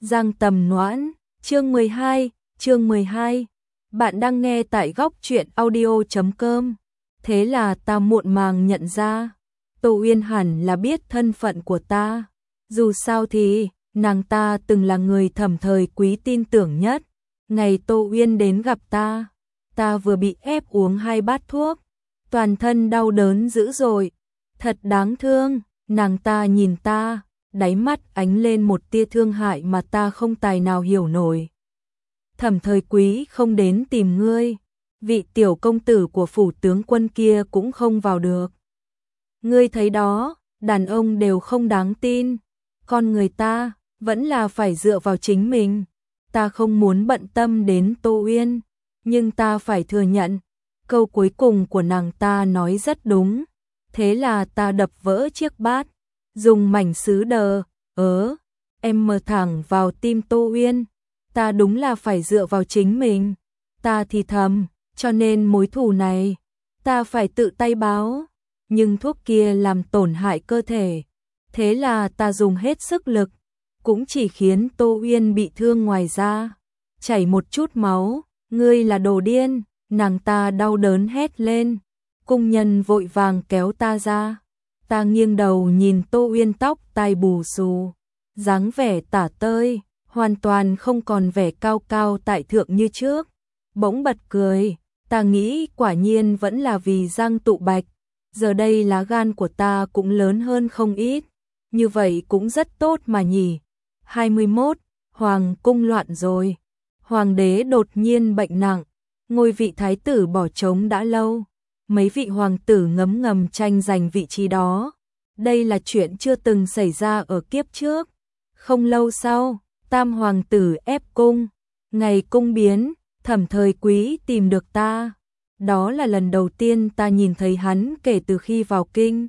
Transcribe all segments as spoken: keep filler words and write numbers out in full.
Giang Tầm Noãn, chương mười hai, chương mười hai. Bạn đang nghe tại góc truyện audio chấm com. Thế là ta muộn màng nhận ra, Tô Uyên hẳn là biết thân phận của ta. Dù sao thì, nàng ta từng là người Thẩm Thời Quý tin tưởng nhất. Ngày Tô Uyên đến gặp ta, ta vừa bị ép uống hai bát thuốc, toàn thân đau đớn dữ dội. Thật đáng thương, nàng ta nhìn ta, đáy mắt ánh lên một tia thương hại mà ta không tài nào hiểu nổi. Thẩm Thời Quý không đến tìm ngươi, vị tiểu công tử của phủ tướng quân kia cũng không vào được. Ngươi thấy đó, đàn ông đều không đáng tin, con người ta vẫn là phải dựa vào chính mình. Ta không muốn bận tâm đến Tô Uyên, nhưng ta phải thừa nhận, câu cuối cùng của nàng ta nói rất đúng. Thế là ta đập vỡ chiếc bát, dùng mảnh sứ đờ, ớ, em mờ thẳng vào tim Tô Uyên. Ta đúng là phải dựa vào chính mình. Ta thì thầm, cho nên mối thù này, ta phải tự tay báo. Nhưng thuốc kia làm tổn hại cơ thể. Thế là ta dùng hết sức lực, cũng chỉ khiến Tô Uyên bị thương, ngoài ra chảy một chút máu. Ngươi là đồ điên, nàng ta đau đớn hét lên. Cung nhân vội vàng kéo ta ra. Ta nghiêng đầu nhìn Tô Uyên, tóc tai bù xù, dáng vẻ tả tơi, hoàn toàn không còn vẻ cao cao tại thượng như trước. Bỗng bật cười, ta nghĩ quả nhiên vẫn là vì Giang Tụ Bạch. Giờ đây lá gan của ta cũng lớn hơn không ít. Như vậy cũng rất tốt mà nhỉ. hai mươi mốt, hoàng cung loạn rồi. Hoàng đế đột nhiên bệnh nặng, ngôi vị thái tử bỏ trống đã lâu. Mấy vị hoàng tử ngấm ngầm tranh giành vị trí đó. Đây là chuyện chưa từng xảy ra ở kiếp trước. Không lâu sau, tam hoàng tử ép cung. Ngày cung biến, Thẩm Thời Quý tìm được ta. Đó là lần đầu tiên ta nhìn thấy hắn kể từ khi vào kinh.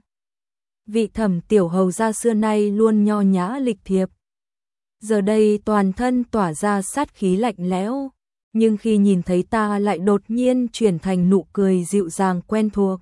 Vị Thẩm tiểu hầu gia xưa nay luôn nho nhã lịch thiệp, giờ đây toàn thân tỏa ra sát khí lạnh lẽo. Nhưng khi nhìn thấy ta lại đột nhiên chuyển thành nụ cười dịu dàng quen thuộc.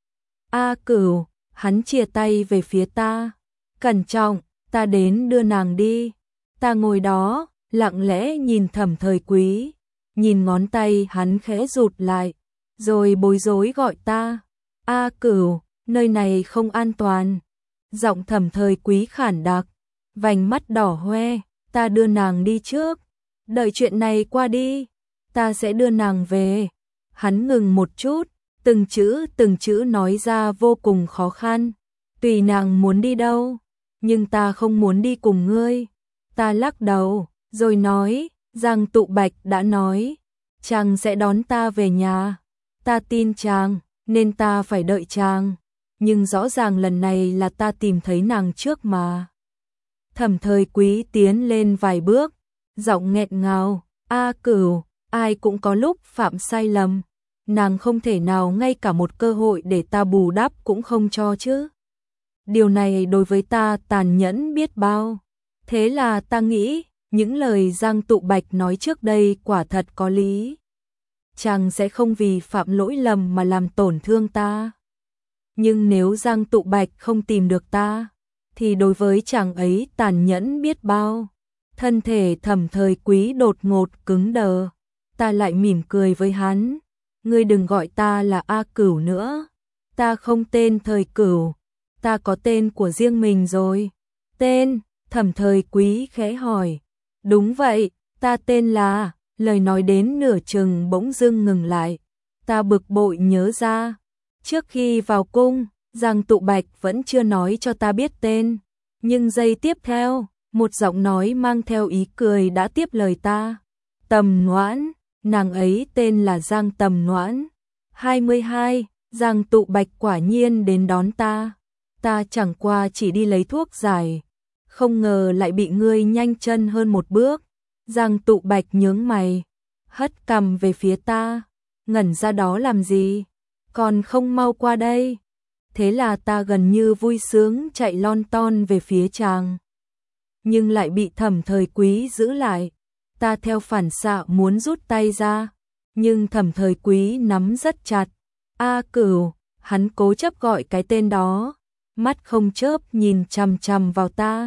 A Cửu, hắn chìa tay về phía ta. Cẩn trọng, ta đến đưa nàng đi. Ta ngồi đó, lặng lẽ nhìn Thẩm Thời Quý. Nhìn ngón tay hắn khẽ rụt lại, rồi bối rối gọi ta. A Cửu, nơi này không an toàn. Giọng Thẩm Thời Quý khản đặc, vành mắt đỏ hoe. Ta đưa nàng đi trước. Đợi chuyện này qua đi, ta sẽ đưa nàng về. Hắn ngừng một chút, từng chữ từng chữ nói ra vô cùng khó khăn. Tùy nàng muốn đi đâu, nhưng ta không muốn đi cùng ngươi. Ta lắc đầu, rồi nói, Giang Tụ Bạch đã nói, chàng sẽ đón ta về nhà. Ta tin chàng, nên ta phải đợi chàng. Nhưng rõ ràng lần này là ta tìm thấy nàng trước mà. Thẩm Thời Quý tiến lên vài bước, giọng nghẹn ngào, A Cửu, ai cũng có lúc phạm sai lầm. Nàng không thể nào ngay cả một cơ hội để ta bù đắp cũng không cho chứ. Điều này đối với ta tàn nhẫn biết bao. Thế là ta nghĩ, những lời Giang Tụ Bạch nói trước đây quả thật có lý. Chàng sẽ không vì phạm lỗi lầm mà làm tổn thương ta. Nhưng nếu Giang Tụ Bạch không tìm được ta, thì đối với chàng ấy tàn nhẫn biết bao. Thân thể Thẩm Thời Quý đột ngột cứng đờ. Ta lại mỉm cười với hắn. Ngươi đừng gọi ta là A Cửu nữa. Ta không tên Thời Cửu. Ta có tên của riêng mình rồi. Tên? Thẩm Thời Quý khẽ hỏi. Đúng vậy, ta tên là... Lời nói đến nửa chừng bỗng dưng ngừng lại. Ta bực bội nhớ ra. Trước khi vào cung, Giang Tụ Bạch vẫn chưa nói cho ta biết tên. Nhưng giây tiếp theo, một giọng nói mang theo ý cười đã tiếp lời ta. Tầm Noãn, nàng ấy tên là Giang Tầm Noãn. hai mươi hai, Giang Tụ Bạch quả nhiên đến đón ta. Ta chẳng qua chỉ đi lấy thuốc giải, không ngờ lại bị ngươi nhanh chân hơn một bước. Giang Tụ Bạch nhướng mày, hất cằm về phía ta. Ngẩn ra đó làm gì? Còn không mau qua đây. Thế là ta gần như vui sướng chạy lon ton về phía chàng. Nhưng lại bị Thẩm Thời Quý giữ lại. Ta theo phản xạ muốn rút tay ra, nhưng Thẩm Thời Quý nắm rất chặt. A Cửu, hắn cố chấp gọi cái tên đó, mắt không chớp nhìn chằm chằm vào ta.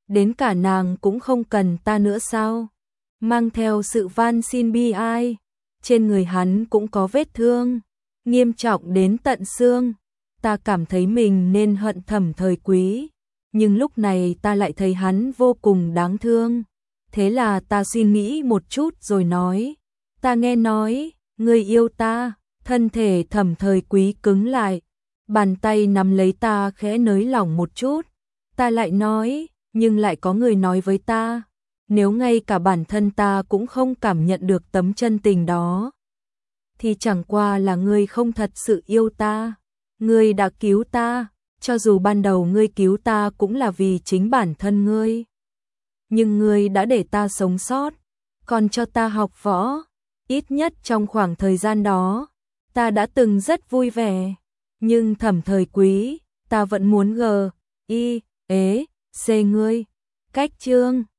đến cả nàng cũng không cần ta nữa sao? Mang theo sự van xin bi ai, trên người hắn cũng có vết thương, nghiêm trọng đến tận xương. Ta cảm thấy mình nên hận Thẩm Thời Quý, nhưng lúc này ta lại thấy hắn vô cùng đáng thương. Thế là ta suy nghĩ một chút rồi nói, ta nghe nói, ngươi yêu ta. Thân thể Thẩm Thời Quý cứng lại, bàn tay nắm lấy ta khẽ nới lỏng một chút. Ta lại nói, nhưng lại có người nói với ta, nếu ngay cả bản thân ta cũng không cảm nhận được tấm chân tình đó, thì chẳng qua là ngươi không thật sự yêu ta. Ngươi đã cứu ta, cho dù ban đầu ngươi cứu ta cũng là vì chính bản thân ngươi. Nhưng ngươi đã để ta sống sót, còn cho ta học võ. Ít nhất trong khoảng thời gian đó, ta đã từng rất vui vẻ. Nhưng Thẩm Thời Quý, ta vẫn muốn g, i, ế, c ngươi. Cách chương